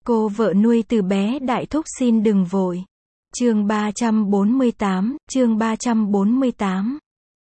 Cô vợ nuôi từ bé đại thúc xin đừng vội. Chương 348.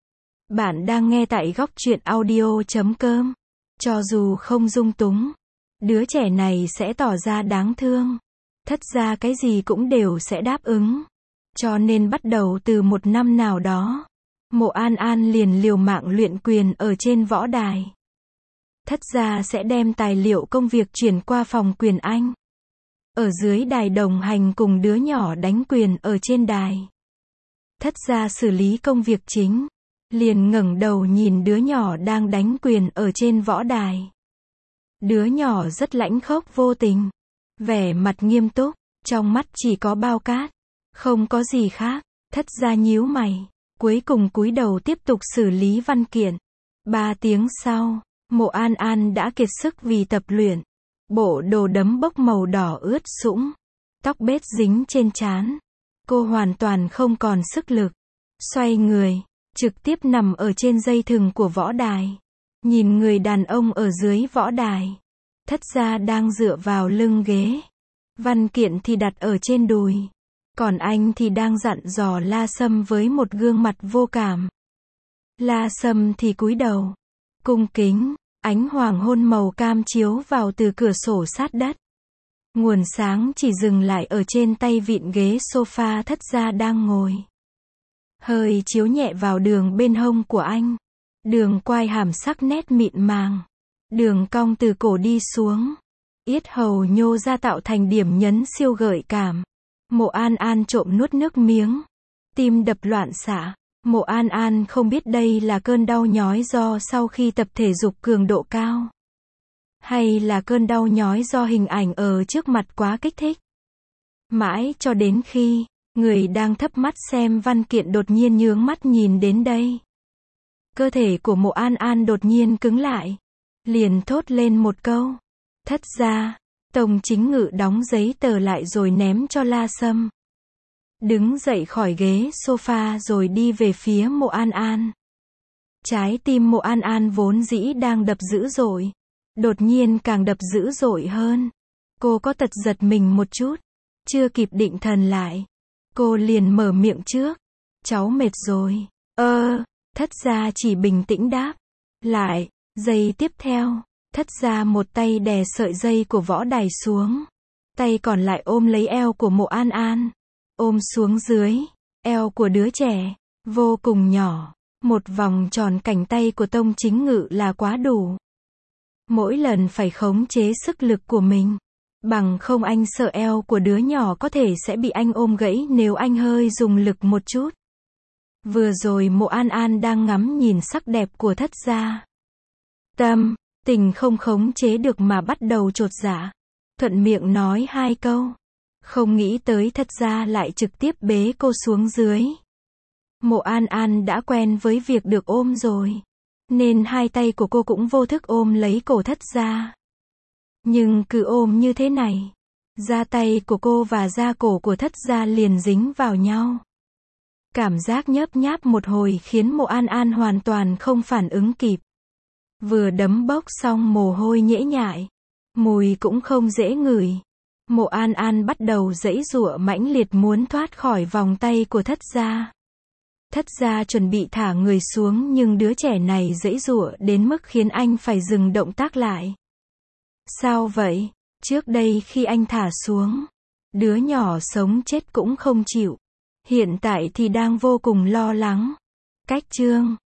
Bạn đang nghe tại góc truyện audio.com. Cho dù không dung túng, đứa trẻ này sẽ tỏ ra đáng thương. Thất ra cái gì cũng đều sẽ đáp ứng. Cho nên bắt đầu từ một năm nào đó, Mộ An An liền liều mạng luyện quyền ở trên võ đài. Thất gia sẽ đem tài liệu công việc chuyển qua phòng quyền Anh. Ở dưới đài đồng hành cùng đứa nhỏ đánh quyền ở trên đài. Thất gia xử lý công việc chính, liền ngẩng đầu nhìn đứa nhỏ đang đánh quyền ở trên võ đài. Đứa nhỏ rất lãnh khốc vô tình, vẻ mặt nghiêm túc, trong mắt chỉ có bao cát, không có gì khác. Thất gia nhíu mày, cuối cùng cúi đầu tiếp tục xử lý văn kiện. 3 tiếng sau, Mộ An An đã kiệt sức vì tập luyện. Bộ đồ đấm bốc màu đỏ ướt sũng, tóc bết dính trên trán. Cô hoàn toàn không còn sức lực. Xoay người, trực tiếp nằm ở trên dây thừng của võ đài. Nhìn người đàn ông ở dưới võ đài. Thất gia đang dựa vào lưng ghế. Văn kiện thì đặt ở trên đùi. Còn anh thì đang dặn dò La Sâm với một gương mặt vô cảm. La Sâm thì cúi đầu, cung kính. Ánh hoàng hôn màu cam chiếu vào từ cửa sổ sát đất. Nguồn sáng chỉ dừng lại ở trên tay vịn ghế sofa thất gia đang ngồi. Hơi chiếu nhẹ vào đường bên hông của anh. Đường quai hàm sắc nét mịn màng. Đường cong từ cổ đi xuống. Yết hầu nhô ra tạo thành điểm nhấn siêu gợi cảm. Mộ An An trộm nuốt nước miếng. Tim đập loạn xạ. Mộ An An không biết đây là cơn đau nhói do sau khi tập thể dục cường độ cao. Hay là cơn đau nhói do hình ảnh ở trước mặt quá kích thích. Mãi cho đến khi, người đang thấp mắt xem văn kiện đột nhiên nhướng mắt nhìn đến đây. Cơ thể của Mộ An An đột nhiên cứng lại. Liền thốt lên một câu. Thất gia, Tông Chính Ngự đóng giấy tờ lại rồi ném cho La Sâm. Đứng dậy khỏi ghế sofa rồi đi về phía Mộ An An. Trái tim Mộ An An vốn dĩ đang đập dữ dội. Đột nhiên càng đập dữ dội hơn. Cô có tật giật mình một chút. Chưa kịp định thần lại. Cô liền mở miệng trước. Cháu mệt rồi. Thất gia chỉ bình tĩnh đáp. Lại, giây tiếp theo, thất gia một tay đè sợi dây của võ đài xuống. Tay còn lại ôm lấy eo của Mộ An An. Ôm xuống dưới, eo của đứa trẻ, vô cùng nhỏ. Một vòng tròn cánh tay của Tông Chính Ngự là quá đủ. Mỗi lần phải khống chế sức lực của mình. Bằng không anh sợ eo của đứa nhỏ có thể sẽ bị anh ôm gãy nếu anh hơi dùng lực một chút. Vừa rồi Mộ An An đang ngắm nhìn sắc đẹp của thất gia. Tâm, tình không khống chế được mà bắt đầu chột dạ. Thuận miệng nói 2 câu. Không nghĩ tới thất gia lại trực tiếp bế cô xuống dưới. Mộ An An đã quen với việc được ôm rồi. Nên 2 tay của cô cũng vô thức ôm lấy cổ thất gia. Nhưng cứ ôm như thế này, da tay của cô và da cổ của thất gia liền dính vào nhau. Cảm giác nhớp nháp một hồi khiến Mộ An An hoàn toàn không phản ứng kịp. Vừa đấm bốc xong mồ hôi nhễ nhại. Mùi cũng không dễ ngửi. Mộ An An bắt đầu giãy giụa mãnh liệt muốn thoát khỏi vòng tay của thất gia. Thất gia chuẩn bị thả người xuống nhưng đứa trẻ này giãy giụa đến mức khiến anh phải dừng động tác lại. Sao vậy? Trước đây khi anh thả xuống, đứa nhỏ sống chết cũng không chịu. Hiện tại thì đang vô cùng lo lắng. Cách chương